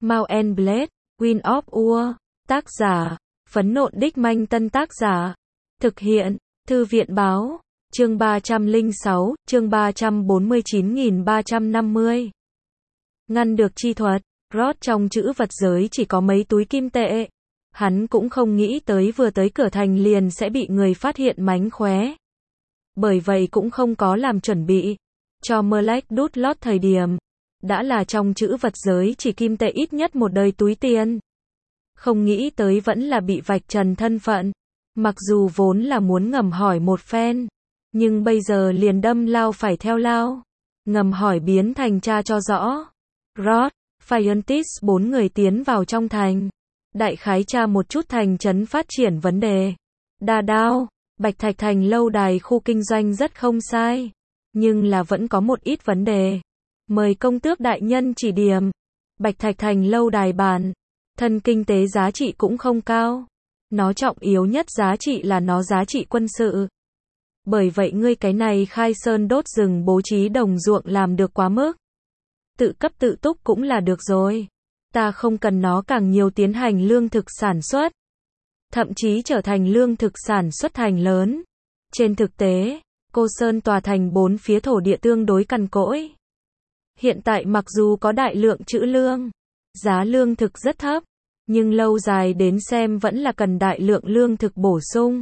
Mount and Blade, Wind of War, tác giả, Phấn Nộn Đích Manh Tân tác giả, thực hiện, Thư viện báo, chương 306, chương 349.350. Ngăn được chi thuật, Rod trong chữ vật giới chỉ có mấy túi kim tệ. Hắn cũng không nghĩ tới vừa tới cửa thành liền sẽ bị người phát hiện mánh khóe. Bởi vậy cũng không có làm chuẩn bị. Cho Black đút lót thời điểm. Đã là trong chữ vật giới chỉ kim tệ ít nhất một đời túi tiền. Không nghĩ tới vẫn là bị vạch trần thân phận. Mặc dù vốn là muốn ngầm hỏi một phen. Nhưng bây giờ liền đâm lao phải theo lao. Ngầm hỏi biến thành tra cho rõ. Rod, Fientis 4 người tiến vào trong thành. Đại khái tra một chút thành trấn phát triển vấn đề. Đa Đao, Bạch Thạch Thành lâu đài khu kinh doanh rất không sai. Nhưng là vẫn có một ít vấn đề. Mời công tước đại nhân chỉ điểm. Bạch Thạch Thành lâu đài bản thân kinh tế giá trị cũng không cao. Nó trọng yếu nhất giá trị là nó giá trị quân sự. Bởi vậy ngươi cái này khai sơn đốt rừng bố trí đồng ruộng làm được quá mức. Tự cấp tự túc cũng là được rồi. Ta không cần nó càng nhiều tiến hành lương thực sản xuất. Thậm chí trở thành lương thực sản xuất thành lớn. Trên thực tế, Cô Sơn tòa thành 4 phía thổ địa tương đối cằn cỗi. Hiện tại mặc dù có đại lượng trữ lương, giá lương thực rất thấp, nhưng lâu dài đến xem vẫn là cần đại lượng lương thực bổ sung.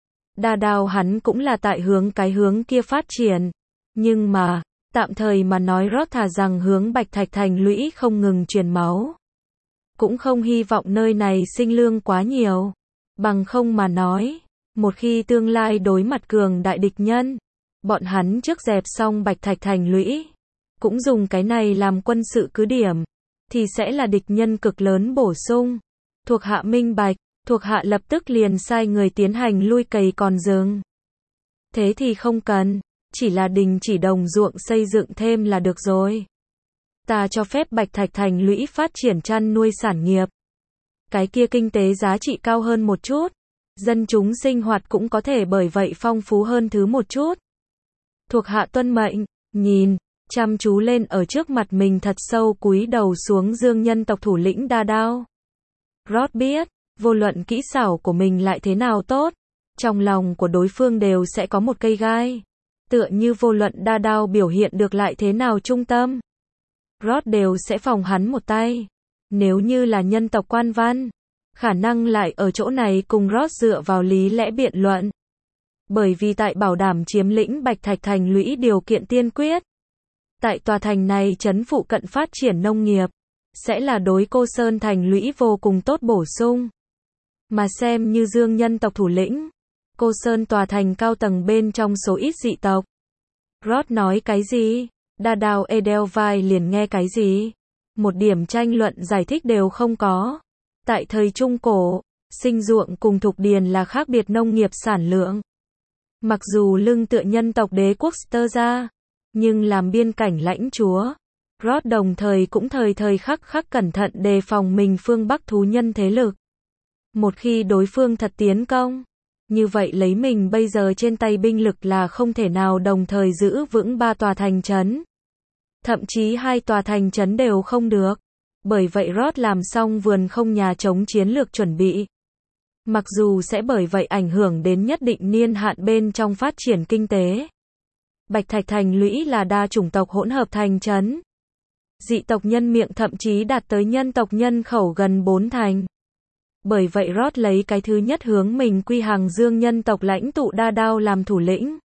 Đa Đao hắn cũng là tại cái hướng kia phát triển. Nhưng mà, tạm thời mà nói Rod thà rằng hướng Bạch Thạch Thành lũy không ngừng truyền máu. Cũng không hy vọng nơi này sinh lương quá nhiều. Bằng không mà nói, một khi tương lai đối mặt cường đại địch nhân, bọn hắn trước dẹp xong Bạch Thạch Thành lũy, cũng dùng cái này làm quân sự cứ điểm, thì sẽ là địch nhân cực lớn bổ sung. Thuộc hạ minh bạch, thuộc hạ lập tức liền sai người tiến hành lui cày còn rừng. Thế thì không cần, chỉ là đình chỉ đồng ruộng xây dựng thêm là được rồi. Ta cho phép Bạch Thạch Thành lũy phát triển chăn nuôi sản nghiệp. Cái kia kinh tế giá trị cao hơn một chút. Dân chúng sinh hoạt cũng có thể bởi vậy phong phú hơn thứ một chút. Thuộc hạ tuân mệnh, nhìn, chăm chú lên ở trước mặt mình thật sâu cúi đầu xuống dương nhân tộc thủ lĩnh Đa Đao. Rod biết, vô luận kỹ xảo của mình lại thế nào tốt, trong lòng của đối phương đều sẽ có một cây gai. Tựa như vô luận Đa Đao biểu hiện được lại thế nào trung tâm, Rod đều sẽ phòng hắn một tay. Nếu như là nhân tộc quan văn, khả năng lại ở chỗ này cùng Rod dựa vào lý lẽ biện luận. Bởi vì tại bảo đảm chiếm lĩnh Bạch Thạch Thành lũy điều kiện tiên quyết. Tại tòa thành này trấn phụ cận phát triển nông nghiệp, sẽ là đối Cô Sơn Thành lũy vô cùng tốt bổ sung. Mà xem như dương nhân tộc thủ lĩnh, Cô Sơn tòa thành cao tầng bên trong số ít dị tộc. Rod nói cái gì? Đa Đao Edelweiss liền nghe cái gì? Một điểm tranh luận giải thích đều không có. Tại thời Trung Cổ, sinh ruộng cùng thục điền là khác biệt nông nghiệp sản lượng. Mặc dù lưng tựa nhân tộc đế quốc Sterza, nhưng làm biên cảnh lãnh chúa, Rod đồng thời cũng thời khắc cẩn thận đề phòng mình phương Bắc thú nhân thế lực. Một khi đối phương thật tiến công, như vậy lấy mình bây giờ trên tay binh lực là không thể nào đồng thời giữ vững 3 tòa thành trấn. Thậm chí 2 tòa thành trấn đều không được. Bởi vậy Rod làm xong vườn không nhà chống chiến lược chuẩn bị. Mặc dù sẽ bởi vậy ảnh hưởng đến nhất định niên hạn bên trong phát triển kinh tế. Bạch Thạch Thành lũy là đa chủng tộc hỗn hợp thành trấn. Dị tộc nhân miệng thậm chí đạt tới nhân tộc nhân khẩu gần 4 thành. Bởi vậy Rod lấy cái thứ nhất hướng mình quy hàng dương nhân tộc lãnh tụ Đa Đao làm thủ lĩnh.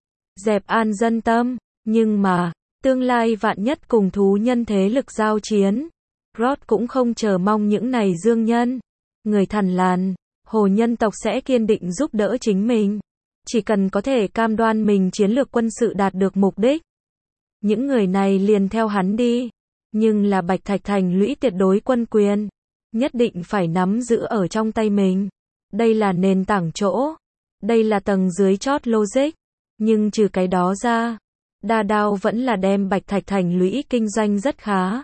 Dẹp an dân tâm, nhưng mà, tương lai vạn nhất cùng thú nhân thế lực giao chiến. Rod cũng không chờ mong những này dương nhân, người Thằn Lằn, hồ nhân tộc sẽ kiên định giúp đỡ chính mình. Chỉ cần có thể cam đoan mình chiến lược quân sự đạt được mục đích. Những người này liền theo hắn đi. Nhưng là Bạch Thạch Thành lũy tuyệt đối quân quyền. Nhất định phải nắm giữ ở trong tay mình. Đây là nền tảng chỗ. Đây là tầng dưới chót logic. Nhưng trừ cái đó ra, Đa Đao vẫn là đem Bạch Thạch Thành lũy kinh doanh rất khá.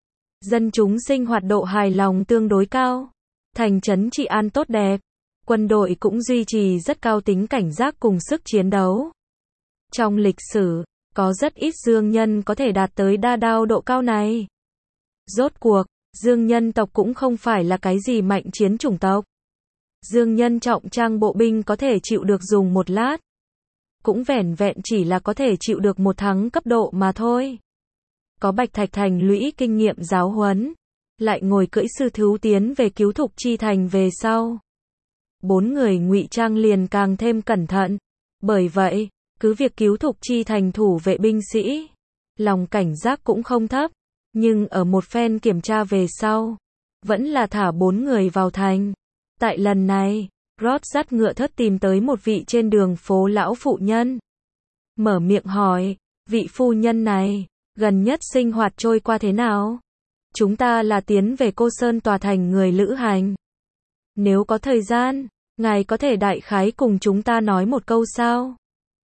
Dân chúng sinh hoạt độ hài lòng tương đối cao. Thành trấn trị an tốt đẹp. Quân đội cũng duy trì rất cao tính cảnh giác cùng sức chiến đấu. Trong lịch sử, có rất ít dương nhân có thể đạt tới Đa Đao độ cao này. Rốt cuộc, Dương nhân tộc cũng không phải là cái gì mạnh chiến chủng tộc. Dương nhân trọng trang bộ binh có thể chịu được dùng một lát. Cũng vẻn vẹn chỉ là có thể chịu được một tháng cấp độ mà thôi. Có Bạch Thạch Thành lũy kinh nghiệm giáo huấn, lại ngồi cưỡi sư thú tiến về cứu Thục Chi Thành về sau. 4 người ngụy trang liền càng thêm cẩn thận. Bởi vậy, cứ việc cứu Thục Chi Thành thủ vệ binh sĩ, lòng cảnh giác cũng không thấp. Nhưng ở một phen kiểm tra về sau, vẫn là thả 4 người vào thành. Tại lần này, Rod dắt ngựa thớt tìm tới một vị trên đường phố lão phụ nhân. Mở miệng hỏi, vị phu nhân này, gần nhất sinh hoạt trôi qua thế nào? Chúng ta là tiến về Cô Sơn tòa thành người lữ hành. Nếu có thời gian, ngài có thể đại khái cùng chúng ta nói một câu sao?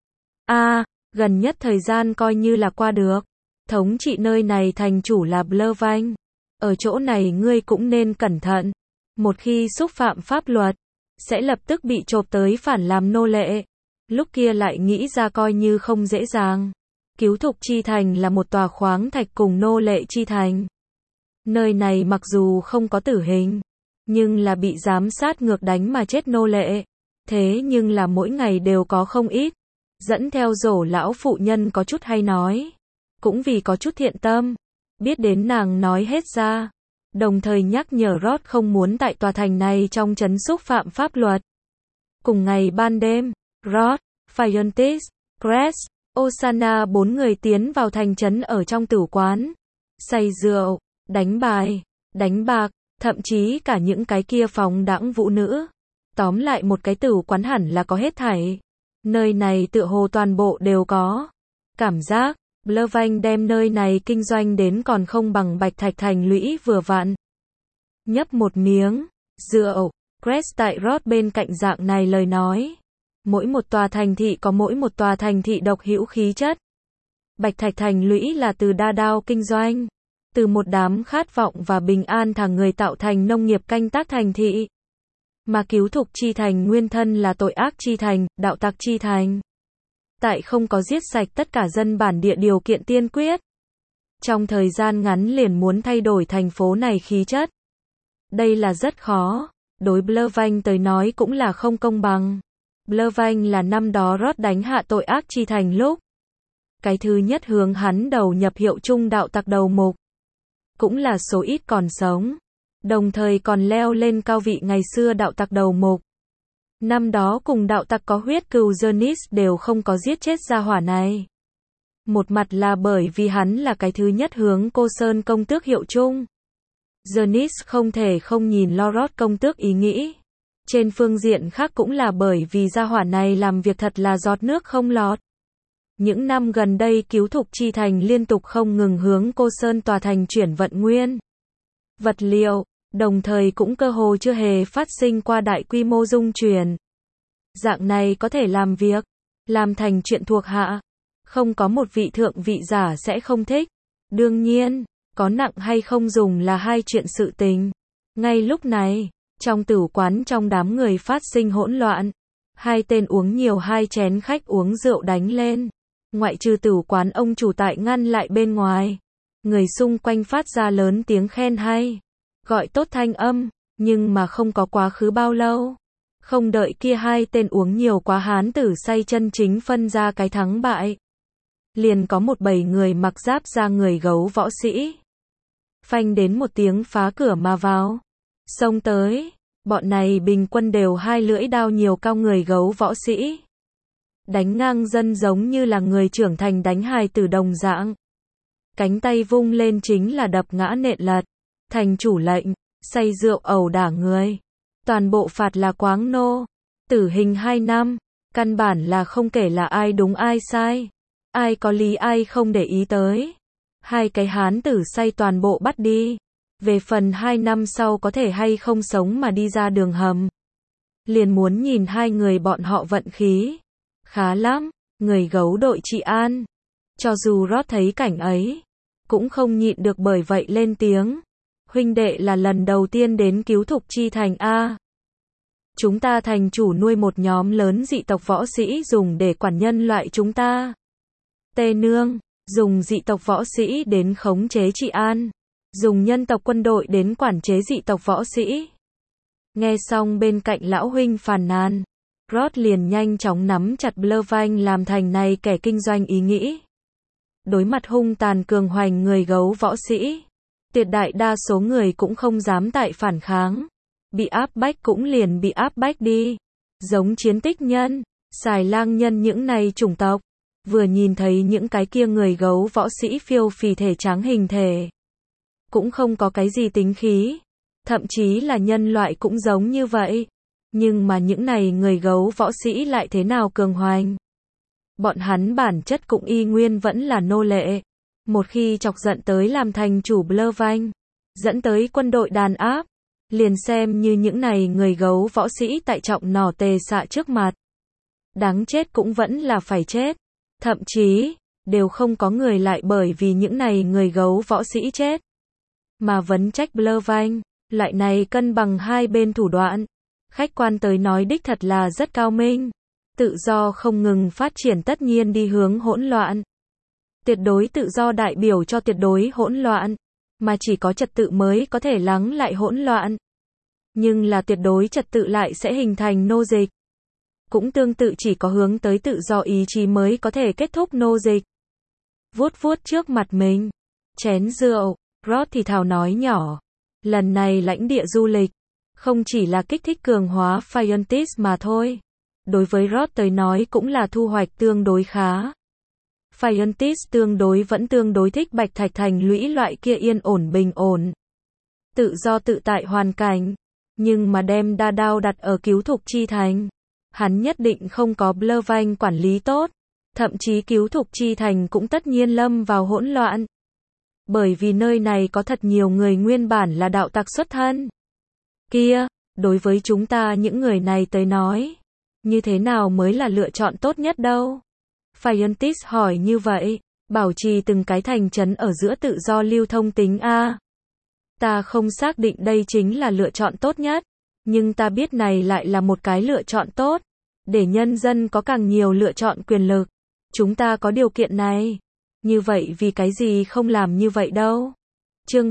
Gần nhất thời gian coi như là qua được. Thống trị nơi này thành chủ là Blurvanh. Ở chỗ này ngươi cũng nên cẩn thận. Một khi xúc phạm pháp luật, sẽ lập tức bị chộp tới phản làm nô lệ. Lúc kia lại nghĩ ra coi như không dễ dàng. Cứu Thục Chi Thành là một tòa khoáng thạch cùng nô lệ chi thành. Nơi này mặc dù không có tử hình, nhưng là bị giám sát ngược đánh mà chết nô lệ. Thế nhưng là mỗi ngày đều có không ít. Dẫn theo rổ lão phụ nhân có chút hay nói. Cũng vì có chút thiện tâm. Biết đến nàng nói hết ra. Đồng thời nhắc nhở Rod không muốn tại tòa thành này trong trấn xúc phạm pháp luật. Cùng ngày ban đêm, Rod, Phiontis, Cress, Osana 4 người tiến vào thành trấn ở trong tử quán. Say rượu, đánh bài, đánh bạc, thậm chí cả những cái kia phóng đãng vũ nữ. Tóm lại một cái tử quán hẳn là có hết thảy. Nơi này tựa hồ toàn bộ đều có. Cảm giác, Blurvanh đem nơi này kinh doanh đến còn không bằng Bạch Thạch Thành lũy vừa vặn. Nhấp một miếng rượu, Cress tại Rod bên cạnh dạng này lời nói. Mỗi một tòa thành thị có mỗi một tòa thành thị độc hữu khí chất. Bạch Thạch Thành lũy là từ đa đao kinh doanh, từ một đám khát vọng và bình an thằng người tạo thành nông nghiệp canh tác thành thị. Mà cứu Thục Chi Thành nguyên thân là tội ác chi thành, đạo tặc chi thành. Tại không có giết sạch tất cả dân bản địa điều kiện tiên quyết. Trong thời gian ngắn liền muốn thay đổi thành phố này khí chất. Đây là rất khó. Đối Blurvanh tới nói cũng là không công bằng. Blurvanh là năm đó Rod đánh hạ tội ác chi thành lúc. Cái thứ nhất hướng hắn đầu nhập hiệu chung đạo tặc đầu mục. Cũng là số ít còn sống. Đồng thời còn leo lên cao vị ngày xưa đạo tặc đầu mục. Năm đó cùng đạo tặc có huyết cừu Jonis đều không có giết chết gia hỏa này. Một mặt là bởi vì hắn là cái thứ nhất hướng Cô Sơn công tước hiệu chung. Jonis không thể không nhìn Lorod công tước ý nghĩ. Trên phương diện khác cũng là bởi vì gia hỏa này làm việc thật là giọt nước không lọt. Những năm gần đây cứu Thục Chi Thành liên tục không ngừng hướng Cô Sơn tòa thành chuyển vận nguyên vật liệu, đồng thời cũng cơ hồ chưa hề phát sinh qua đại quy mô dung chuyển. Dạng này có thể làm việc, làm thành chuyện thuộc hạ. Không có một vị thượng vị giả sẽ không thích. Đương nhiên, có nặng hay không dùng là hai chuyện sự tình. Ngay lúc này, trong tử quán trong đám người phát sinh hỗn loạn. Hai tên uống nhiều hai chén khách uống rượu đánh lên. Ngoại trừ tử quán ông chủ tại ngăn lại bên ngoài. Người xung quanh phát ra lớn tiếng khen hay. Gọi tốt thanh âm, nhưng mà không có quá khứ bao lâu. Không đợi kia hai tên uống nhiều quá hán tử say chân chính phân ra cái thắng bại. Liền có một bầy người mặc giáp da người gấu võ sĩ. Phanh đến một tiếng phá cửa mà vào. Xông tới, bọn này bình quân đều hai lưỡi đao nhiều cao người gấu võ sĩ. Đánh ngang dân giống như là người trưởng thành đánh hài tử đồng dạng. Cánh tay vung lên chính là đập ngã nện lật. Thành chủ lệnh, say rượu ẩu đả người. Toàn bộ phạt là quáng nô. Tử hình 2 năm. Căn bản là không kể là ai đúng ai sai. Ai có lý ai không để ý tới. Hai cái hán tử say toàn bộ bắt đi. Về phần 2 năm sau có thể hay không sống mà đi ra đường hầm. Liền muốn nhìn hai người bọn họ vận khí. Khá lắm, người gấu đội trị an. Cho dù Rod thấy cảnh ấy, cũng không nhịn được bởi vậy lên tiếng. Huynh đệ là lần đầu tiên đến cứu Thục Chi Thành A. Chúng ta thành chủ nuôi một nhóm lớn dị tộc võ sĩ dùng để quản nhân loại chúng ta. Tê nương, dùng dị tộc võ sĩ đến khống chế trị an. dùng nhân tộc quân đội đến quản chế dị tộc võ sĩ. Nghe xong bên cạnh lão huynh phàn nàn, Rod liền nhanh chóng nắm chặt Blurvine làm thành này kẻ kinh doanh ý nghĩ. Đối mặt hung tàn cường hoành người gấu võ sĩ, tuyệt đại đa số người cũng không dám tại phản kháng. Bị áp bách cũng liền bị áp bách đi. Giống chiến tích nhân, xài lang nhân những này chủng tộc. Vừa nhìn thấy những cái kia người gấu võ sĩ phiêu phì thể trắng hình thể. Cũng không có cái gì tính khí. Thậm chí là nhân loại cũng giống như vậy. Nhưng mà những này người gấu võ sĩ lại thế nào cường hoành. Bọn hắn bản chất cũng y nguyên vẫn là nô lệ. Một khi chọc giận tới làm thành chủ Blurvine, dẫn tới quân đội đàn áp, liền xem như những này người gấu võ sĩ tại trọng nỏ tề xạ trước mặt. Đáng chết cũng vẫn là phải chết. Thậm chí, đều không có người lại bởi vì những này người gấu võ sĩ chết. Mà vấn trách Blurvine, loại này cân bằng hai bên thủ đoạn. Khách quan tới nói đích thật là rất cao minh. Tự do không ngừng phát triển tất nhiên đi hướng hỗn loạn. Tuyệt đối tự do đại biểu cho tuyệt đối hỗn loạn, mà chỉ có trật tự mới có thể lắng lại hỗn loạn. Nhưng là tuyệt đối trật tự lại sẽ hình thành nô dịch. Cũng tương tự chỉ có hướng tới tự do ý chí mới có thể kết thúc nô dịch. Vuốt vuốt trước mặt mình, chén rượu, Rod thì thào nói nhỏ. Lần này lãnh địa du lịch, không chỉ là kích thích cường hóa Phiontis mà thôi. Đối với Rod tới nói cũng là thu hoạch tương đối khá. Phiontis vẫn tương đối thích bạch thạch thành lũy loại kia yên ổn bình ổn. Tự do tự tại hoàn cảnh. Nhưng mà đem đa đao đặt ở cứu thục chi thành. Hắn nhất định không có Blurvine quản lý tốt. Thậm chí cứu thục chi thành cũng tất nhiên lâm vào hỗn loạn. Bởi vì nơi này có thật nhiều người nguyên bản là đạo tặc xuất thân. Kia, đối với chúng ta những người này tới nói, như thế nào mới là lựa chọn tốt nhất đâu? Phiontis hỏi như vậy, bảo trì từng cái thành trấn ở giữa tự do lưu thông tính A. Ta không xác định đây chính là lựa chọn tốt nhất, nhưng ta biết này lại là một cái lựa chọn tốt, để nhân dân có càng nhiều lựa chọn quyền lực. Chúng ta có điều kiện này. Như vậy vì cái gì không làm như vậy đâu? Chương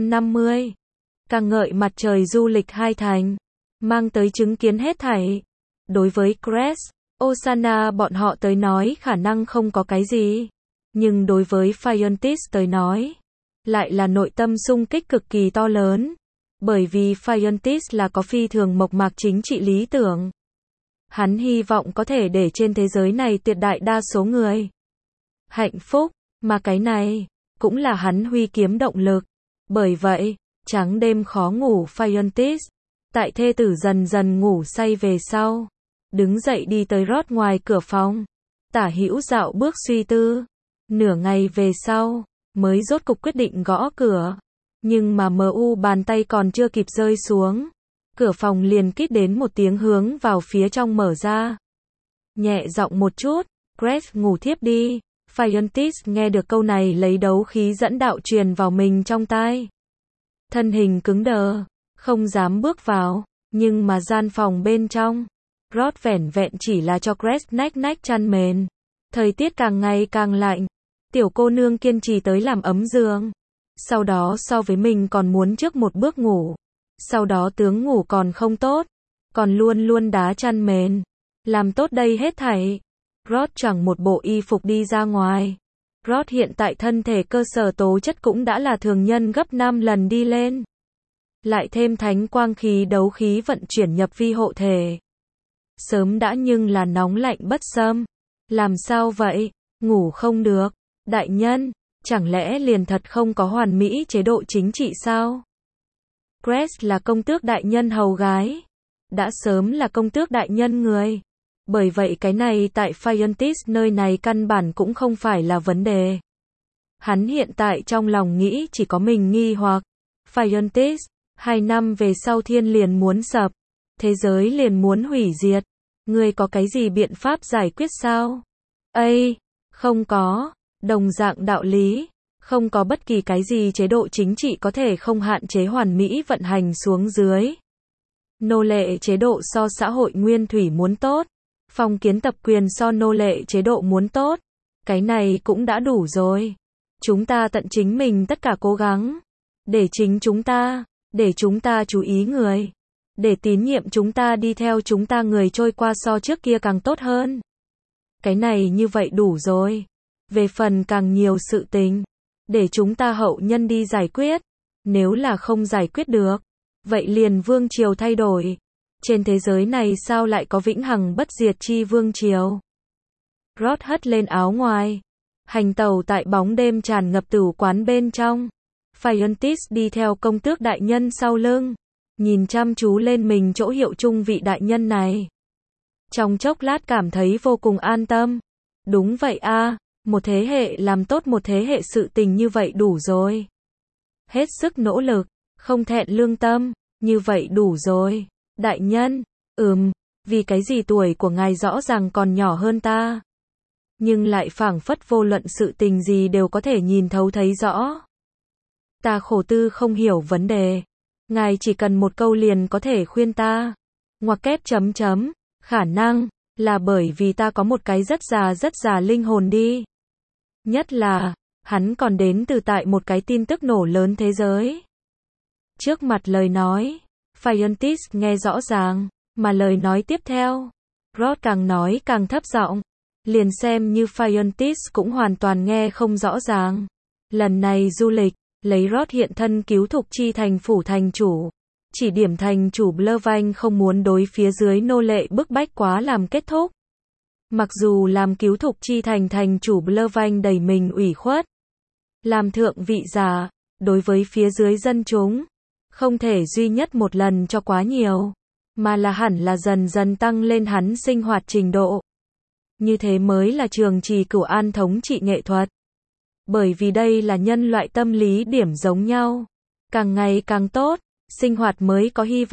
350. Ca ngợi mặt trời du lịch hai thành, mang tới chứng kiến hết thảy. Đối với Crest, Osana bọn họ tới nói khả năng không có cái gì. Nhưng đối với Phiontis tới nói, lại là nội tâm xung kích cực kỳ to lớn. Bởi vì Phiontis là có phi thường mộc mạc chính trị lý tưởng. Hắn hy vọng có thể để trên thế giới này tuyệt đại đa số người hạnh phúc, mà cái này cũng là hắn huy kiếm động lực. Bởi vậy, trắng đêm khó ngủ Phiontis, tại thê tử dần dần ngủ say về sau, đứng dậy đi tới Rod ngoài cửa phòng, tả hữu dạo bước suy tư. Nửa ngày về sau, mới rốt cục quyết định gõ cửa. Nhưng mà bàn tay còn chưa kịp rơi xuống, cửa phòng liền kít đến một tiếng hướng vào phía trong mở ra. Nhẹ giọng một chút, Crest ngủ thiếp đi. Phiontis nghe được câu này lấy đấu khí dẫn đạo truyền vào mình trong tai. Thân hình cứng đờ, không dám bước vào, nhưng mà gian phòng bên trong, Rod vẻn vẹn chỉ là cho Crest nách chăn mền. Thời tiết càng ngày càng lạnh, tiểu cô nương kiên trì tới làm ấm giường. Sau đó so với mình còn muốn trước một bước ngủ. Sau đó tướng ngủ còn không tốt, còn luôn luôn đá chăn mền. Làm tốt đây hết thảy. Rod chẳng một bộ y phục đi ra ngoài. Rod hiện tại thân thể cơ sở tố chất cũng đã là thường nhân gấp 5 lần đi lên. Lại thêm thánh quang khí đấu khí vận chuyển nhập vi hộ thể. Sớm đã nhưng là nóng lạnh bất xâm. Làm sao vậy? Ngủ không được. Đại nhân, chẳng lẽ liền thật không có hoàn mỹ chế độ chính trị sao? Crest là công tước đại nhân hầu gái. Đã sớm là công tước đại nhân người. Bởi vậy cái này tại Phiontis nơi này căn bản cũng không phải là vấn đề. Hắn hiện tại trong lòng nghĩ chỉ có mình nghi hoặc. Phiontis, 2 năm về sau thiên liền muốn sập. Thế giới liền muốn hủy diệt. Ngươi có cái gì biện pháp giải quyết sao? Không có. Đồng dạng đạo lý. Không có bất kỳ cái gì chế độ chính trị có thể không hạn chế hoàn mỹ vận hành xuống dưới. Nô lệ chế độ so xã hội nguyên thủy muốn tốt. Phong kiến tập quyền so nô lệ chế độ muốn tốt. Cái này cũng đã đủ rồi. Chúng ta tận chính mình tất cả cố gắng. để chính để chúng ta chú ý người, để tín nhiệm chúng ta đi theo chúng ta người trôi qua so trước kia càng tốt hơn. Cái này như vậy đủ rồi. Về phần càng nhiều sự tình, để chúng ta hậu nhân đi giải quyết. Nếu là không giải quyết được, vậy liền vương triều thay đổi. Trên thế giới này sao lại có vĩnh hằng bất diệt chi vương triều? Rod hất lên áo ngoài, hành tẩu tại bóng đêm tràn ngập tử quán bên trong. Phiontis đi theo công tước đại nhân sau lưng, nhìn chăm chú lên mình chỗ hiệu chung vị đại nhân này. Trong chốc lát cảm thấy vô cùng an tâm. Đúng vậy a, một thế hệ làm tốt một thế hệ sự tình như vậy đủ rồi. Hết sức nỗ lực, không thẹn lương tâm, như vậy đủ rồi. Đại nhân, vì cái gì tuổi của ngài rõ ràng còn nhỏ hơn ta, nhưng lại phảng phất vô luận sự tình gì đều có thể nhìn thấu thấy rõ. Ta khổ tư không hiểu vấn đề, ngài chỉ cần một câu liền có thể khuyên ta. Ngoặc kép chấm chấm, khả năng là bởi vì ta có một cái rất già linh hồn đi. Nhất là, hắn còn đến từ tại một cái tin tức nổ lớn thế giới. Trước mặt lời nói, Phiontis nghe rõ ràng, mà lời nói tiếp theo, Rod càng nói càng thấp giọng, liền xem như Phiontis cũng hoàn toàn nghe không rõ ràng. Lần này du lịch, lấy Rod hiện thân cứu thục chi thành phủ thành chủ, chỉ điểm thành chủ Blurvanh không muốn đối phía dưới nô lệ bức bách quá làm kết thúc. Mặc dù làm cứu thục chi thành thành chủ Blurvanh đầy mình ủy khuất, làm thượng vị giả, đối với phía dưới dân chúng, không thể duy nhất một lần cho quá nhiều, mà là hẳn là dần dần tăng lên hắn sinh hoạt trình độ. Như thế mới là trường trì cửu an thống trị nghệ thuật. Bởi vì đây là nhân loại tâm lý điểm giống nhau. Càng ngày càng tốt, sinh hoạt mới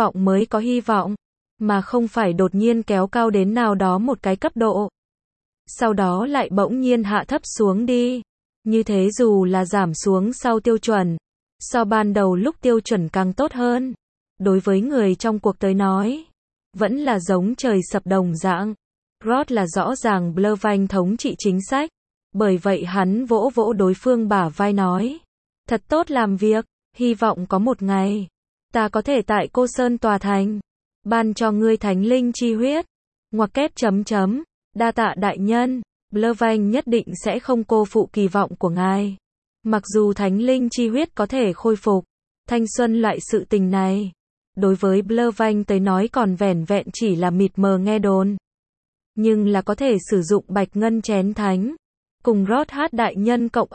có hy vọng, mà không phải đột nhiên kéo cao đến nào đó một cái cấp độ. Sau đó lại bỗng nhiên hạ thấp xuống đi. Như thế dù là giảm xuống sau tiêu chuẩn, so ban đầu lúc tiêu chuẩn càng tốt hơn. Đối với người trong cuộc tới nói, vẫn là giống trời sập đồng dạng. Rod là rõ ràng Blurvanh thống trị chính sách, bởi vậy hắn vỗ vỗ đối phương bả vai nói, thật tốt làm việc, hy vọng có một ngày, ta có thể tại Cô Sơn tòa thành, ban cho ngươi thánh linh chi huyết. Ngoặc kép chấm chấm, đa tạ đại nhân, Blurvanh nhất định sẽ không cô phụ kỳ vọng của ngài. Mặc dù thánh linh chi huyết có thể khôi phục thanh xuân loại sự tình này, đối với Blurvanh tới nói còn vẻn vẹn chỉ là mịt mờ nghe đồn. Nhưng là có thể sử dụng bạch ngân chén thánh, cùng Rod hát đại nhân cộng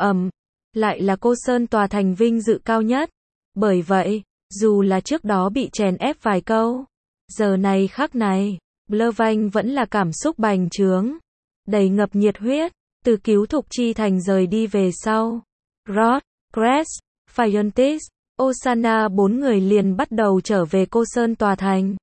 lại là Cô Sơn tòa thành vinh dự cao nhất. Bởi vậy, dù là trước đó bị chèn ép vài câu, giờ này khắc này, Blurvanh vẫn là cảm xúc bành trướng, đầy ngập nhiệt huyết. Từ cứu thục chi thành rời đi về sau, Rod, Cress, Phiontis, Osana bốn người liền bắt đầu trở về Cô Sơn tòa thành.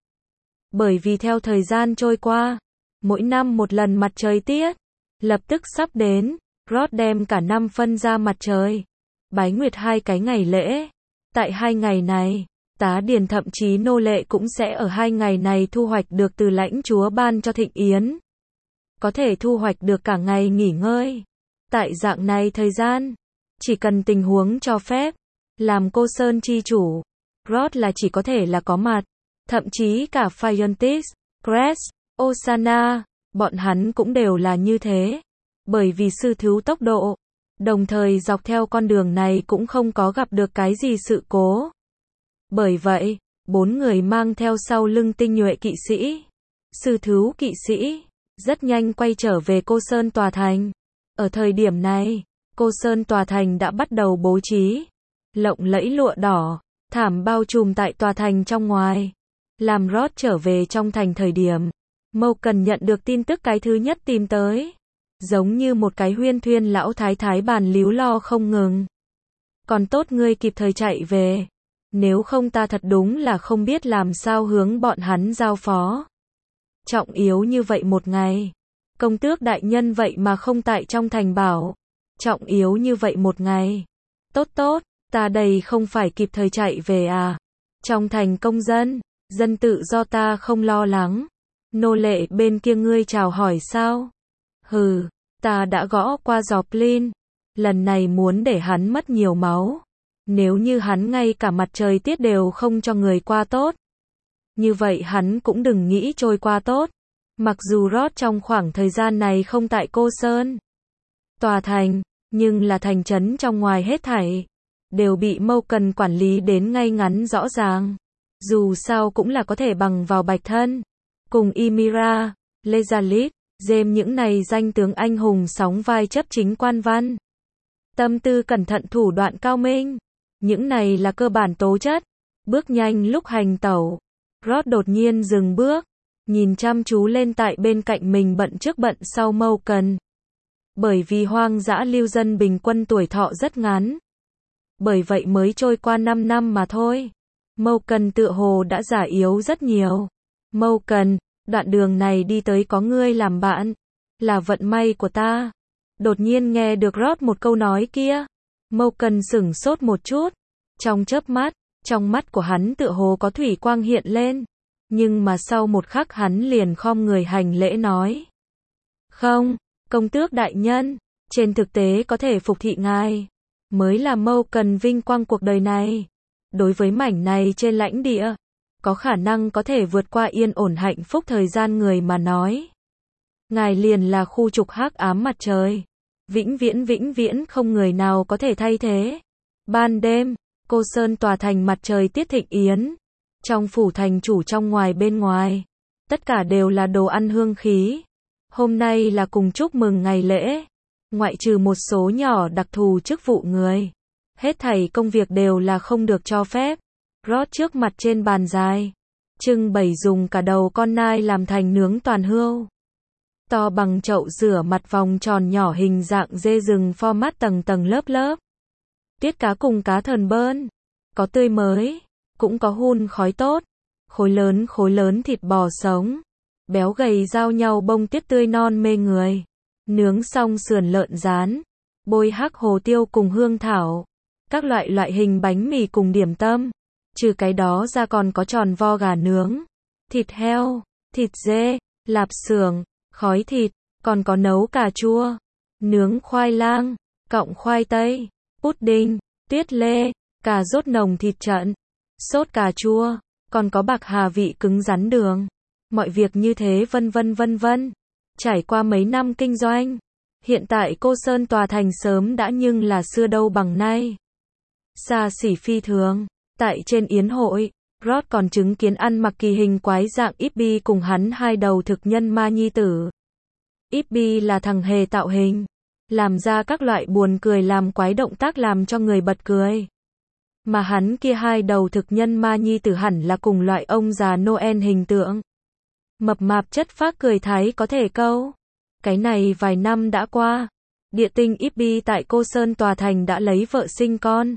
Bởi vì theo thời gian trôi qua, mỗi năm một lần mặt trời tiết lập tức sắp đến, Rod đem cả năm phân ra mặt trời, bái nguyệt 2 cái ngày lễ. Tại 2 ngày này, tá điền thậm chí nô lệ cũng sẽ ở 2 ngày này thu hoạch được từ lãnh chúa ban cho thịnh yến. Có thể thu hoạch được cả ngày nghỉ ngơi. Tại dạng này thời gian, chỉ cần tình huống cho phép, làm Cô Sơn chi chủ, Rod là chỉ có thể là có mặt. Thậm chí cả Phiontis, Cress, Osana, bọn hắn cũng đều là như thế. Bởi vì sư thiếu tốc độ, đồng thời dọc theo con đường này cũng không có gặp được cái gì sự cố. Bởi vậy, 4 người mang theo sau lưng tinh nhuệ kỵ sĩ, sư thiếu kỵ sĩ, rất nhanh quay trở về Cô Sơn tòa thành. Ở thời điểm này, Cô Sơn tòa thành đã bắt đầu bố trí, lộng lẫy lụa đỏ, thảm bao trùm tại tòa thành trong ngoài. Làm Rod trở về trong thành thời điểm, Mâu cần nhận được tin tức cái thứ nhất tìm tới. Giống như một cái huyên thuyên lão thái thái bàn líu lo không ngừng. Còn tốt ngươi kịp thời chạy về. Nếu không ta thật đúng là không biết làm sao hướng bọn hắn giao phó. Trọng yếu như vậy một ngày. Công tước đại nhân vậy mà không tại trong thành bảo. Trọng yếu như vậy một ngày. Tốt, ta đây không phải kịp thời chạy về à. Trong thành công dân, dân tự do ta không lo lắng. Nô lệ bên kia ngươi chào hỏi sao? Hừ, ta đã gõ qua Joplin. Lần này muốn để hắn mất nhiều máu. Nếu như hắn ngay cả mặt trời tiết đều không cho người qua tốt, như vậy hắn cũng đừng nghĩ trôi qua tốt. Mặc dù Rod trong khoảng thời gian này không tại Cô Sơn Tòa Thành, nhưng là thành trấn trong ngoài hết thảy đều bị Malcolm quản lý đến ngay ngắn rõ ràng. Dù sao cũng là có thể bằng vào Bạch Thân, cùng Ymira, Lezalit, James những này danh tướng anh hùng sóng vai chấp chính quan văn. Tâm tư cẩn thận thủ đoạn cao minh, những này là cơ bản tố chất. Bước nhanh lúc hành tẩu, Rod đột nhiên dừng bước, nhìn chăm chú lên tại bên cạnh mình bận trước bận sau Malcolm. Bởi vì hoang dã lưu dân bình quân tuổi thọ rất ngắn, bởi vậy mới trôi qua 5 năm mà thôi. Malcolm tựa hồ đã già yếu rất nhiều. Malcolm, đoạn đường này đi tới có ngươi làm bạn, là vận may của ta. Đột nhiên nghe được Rod một câu nói kia, Malcolm sửng sốt một chút. Trong chớp mắt, trong mắt của hắn tựa hồ có thủy quang hiện lên. Nhưng mà sau một khắc hắn liền khom người hành lễ nói. Không, công tước đại nhân, trên thực tế có thể phục thị ngài, mới là Malcolm vinh quang cuộc đời này. Đối với mảnh này trên lãnh địa, có khả năng có thể vượt qua yên ổn hạnh phúc thời gian người mà nói. Ngài liền là khu trục hắc ám mặt trời. Vĩnh viễn không người nào có thể thay thế. Ban đêm, Cô Sơn Tòa Thành mặt trời tiết thịnh yến. Trong phủ thành chủ trong ngoài bên ngoài, tất cả đều là đồ ăn hương khí. Hôm nay là cùng chúc mừng ngày lễ. Ngoại trừ một số nhỏ đặc thù chức vụ người, hết thảy công việc đều là không được cho phép. Rod trước mặt trên bàn dài, trưng bày dùng cả đầu con nai làm thành nướng toàn hươu. To bằng chậu rửa mặt vòng tròn nhỏ hình dạng dê rừng format tầng tầng lớp lớp. Tiết cá cùng cá thần bơn, có tươi mới, cũng có hun khói tốt. Khối lớn thịt bò sống, béo gầy giao nhau bông tiết tươi non mê người. Nướng xong sườn lợn rán, bôi hắc hồ tiêu cùng hương thảo, các loại hình bánh mì cùng điểm tâm. Trừ cái đó ra còn có tròn vo gà nướng, thịt heo, thịt dê, lạp xưởng, khói thịt, còn có nấu cà chua, nướng khoai lang, cọng khoai tây, pudding, tuyết lê, cà rốt nồng thịt trận, sốt cà chua, còn có bạc hà vị cứng rắn đường. Mọi việc như thế vân vân. Trải qua mấy năm kinh doanh, hiện tại Cô Sơn Tòa Thành sớm đã nhưng là xưa đâu bằng nay. Xa xỉ phi thường. Tại trên yến hội, Rod còn chứng kiến ăn mặc kỳ hình quái dạng Ibby cùng hắn hai đầu thực nhân ma nhi tử. Ibby là thằng hề tạo hình, làm ra các loại buồn cười làm quái động tác làm cho người bật cười. Mà hắn kia hai đầu thực nhân ma nhi tử hẳn là cùng loại ông già Noel hình tượng. Mập mạp chất phác cười thái có thể câu. Cái này vài năm đã qua, địa tinh Ibby tại Cô Sơn Tòa Thành đã lấy vợ sinh con.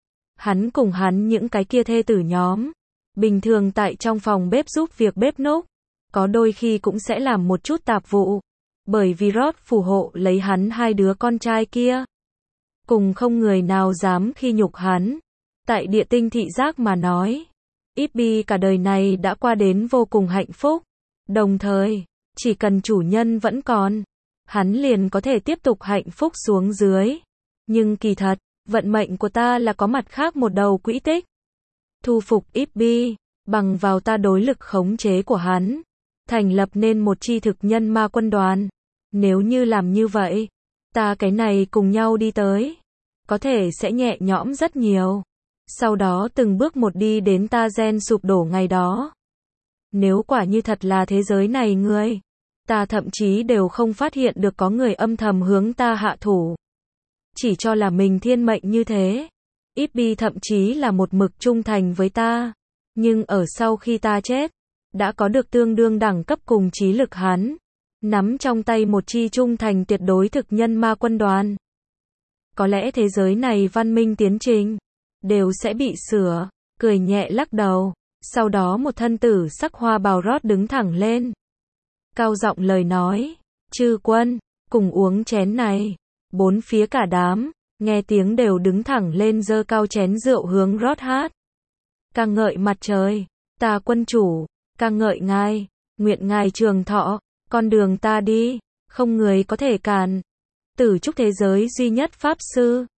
Hắn cùng hắn những cái kia thê tử nhóm, bình thường tại trong phòng bếp giúp việc bếp núc, có đôi khi cũng sẽ làm một chút tạp vụ, bởi vì Rod phù hộ lấy hắn hai đứa con trai kia. Cùng không người nào dám khi nhục hắn. Tại địa tinh thị giác mà nói, Ibby cả đời này đã qua đến vô cùng hạnh phúc. Đồng thời, chỉ cần chủ nhân vẫn còn, hắn liền có thể tiếp tục hạnh phúc xuống dưới. Nhưng kỳ thật, vận mệnh của ta là có mặt khác một đầu quỹ tích. Thu phục Ibby, bằng vào ta đối lực khống chế của hắn, thành lập nên một chi thực nhân ma quân đoàn. Nếu như làm như vậy, ta cái này cùng nhau đi tới, có thể sẽ nhẹ nhõm rất nhiều. Sau đó từng bước một đi đến ta gen sụp đổ ngày đó. Nếu quả như thật là thế giới này người, ta thậm chí đều không phát hiện được có người âm thầm hướng ta hạ thủ. Chỉ cho là mình thiên mệnh như thế. Ibby thậm chí là một mực trung thành với ta. Nhưng ở sau khi ta chết, đã có được tương đương đẳng cấp cùng trí lực hắn. Nắm trong tay một chi trung thành tuyệt đối thực nhân ma quân đoàn. Có lẽ thế giới này văn minh tiến trình đều sẽ bị sửa. Cười nhẹ lắc đầu. Sau đó một thân tử sắc hoa bào Rod đứng thẳng lên. Cao giọng lời nói. Chư quân, cùng uống chén này. Bốn phía cả đám, nghe tiếng đều đứng thẳng lên giơ cao chén rượu hướng Rod hát. Ca ngợi mặt trời, ta quân chủ, ca ngợi ngài, nguyện ngài trường thọ, con đường ta đi, không người có thể cản. Tử chúc thế giới duy nhất pháp sư.